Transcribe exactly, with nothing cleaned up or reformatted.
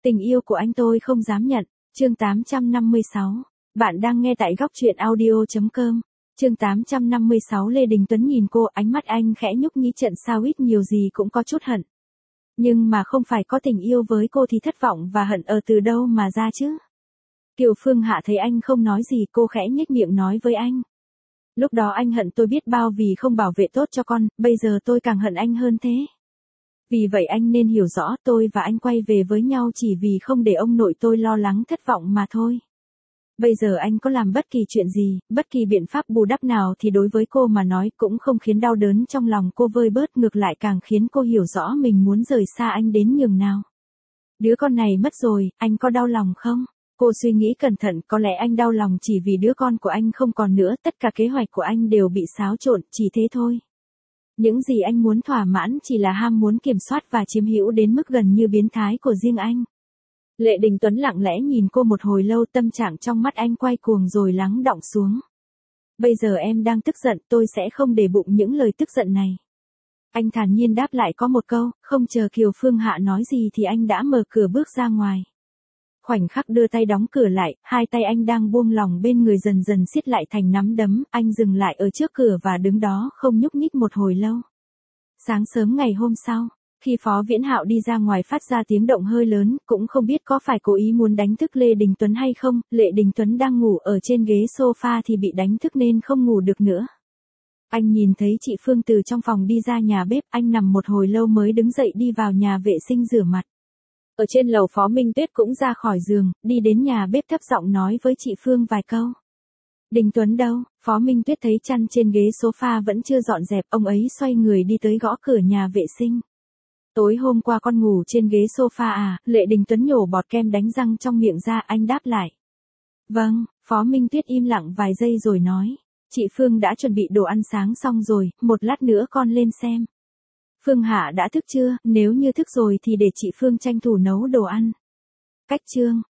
Tình yêu của anh tôi không dám nhận. Chương tám trăm năm mươi sáu. Bạn đang nghe tại góc truyện audio chấm com. Chương tám trăm năm mươi sáu. Lê Đình Tuấn nhìn cô, ánh mắt anh khẽ nhúc nhích, trận sao ít nhiều gì cũng có chút hận. Nhưng mà không phải có tình yêu với cô thì thất vọng và hận ở từ đâu mà ra chứ? Kiều Phương Hạ thấy anh không nói gì, cô khẽ nhếch miệng nói với anh. Lúc đó anh hận tôi biết bao vì không bảo vệ tốt cho con, bây giờ tôi càng hận anh hơn thế. Vì vậy anh nên hiểu rõ, tôi và anh quay về với nhau chỉ vì không để ông nội tôi lo lắng thất vọng mà thôi. Bây giờ anh có làm bất kỳ chuyện gì, bất kỳ biện pháp bù đắp nào thì đối với cô mà nói cũng không khiến đau đớn trong lòng cô vơi bớt, ngược lại càng khiến cô hiểu rõ mình muốn rời xa anh đến nhường nào. Đứa con này mất rồi, anh có đau lòng không? Cô suy nghĩ cẩn thận, có lẽ anh đau lòng chỉ vì đứa con của anh không còn nữa, tất cả kế hoạch của anh đều bị xáo trộn, chỉ thế thôi. Những gì anh muốn thỏa mãn chỉ là ham muốn kiểm soát và chiếm hữu đến mức gần như biến thái của riêng anh. Lệ Đình Tuấn lặng lẽ nhìn cô một hồi lâu, tâm trạng trong mắt anh quay cuồng rồi lắng đọng xuống. Bây giờ em đang tức giận, tôi sẽ không để bụng những lời tức giận này. Anh thản nhiên đáp lại có một câu, không chờ Kiều Phương Hạ nói gì thì anh đã mở cửa bước ra ngoài. Khoảnh khắc đưa tay đóng cửa lại, hai tay anh đang buông lỏng bên người dần dần siết lại thành nắm đấm, anh dừng lại ở trước cửa và đứng đó không nhúc nhích một hồi lâu. Sáng sớm ngày hôm sau, khi Phó Viễn Hạo đi ra ngoài phát ra tiếng động hơi lớn, cũng không biết có phải cố ý muốn đánh thức Lê Đình Tuấn hay không, Lệ Đình Tuấn đang ngủ ở trên ghế sofa thì bị đánh thức nên không ngủ được nữa. Anh nhìn thấy chị Phương từ trong phòng đi ra nhà bếp, anh nằm một hồi lâu mới đứng dậy đi vào nhà vệ sinh rửa mặt. Ở trên lầu Phó Minh Tuyết cũng ra khỏi giường, đi đến nhà bếp thấp giọng nói với chị Phương vài câu. Đình Tuấn đâu? Phó Minh Tuyết thấy chăn trên ghế sofa vẫn chưa dọn dẹp, ông ấy xoay người đi tới gõ cửa nhà vệ sinh. Tối hôm qua con ngủ trên ghế sofa à? Lệ Đình Tuấn nhổ bọt kem đánh răng trong miệng ra, anh đáp lại. Vâng, Phó Minh Tuyết im lặng vài giây rồi nói. Chị Phương đã chuẩn bị đồ ăn sáng xong rồi, một lát nữa con lên xem. Phương Hạ đã thức chưa? Nếu như thức rồi thì để chị Phương tranh thủ nấu đồ ăn. Cách chương.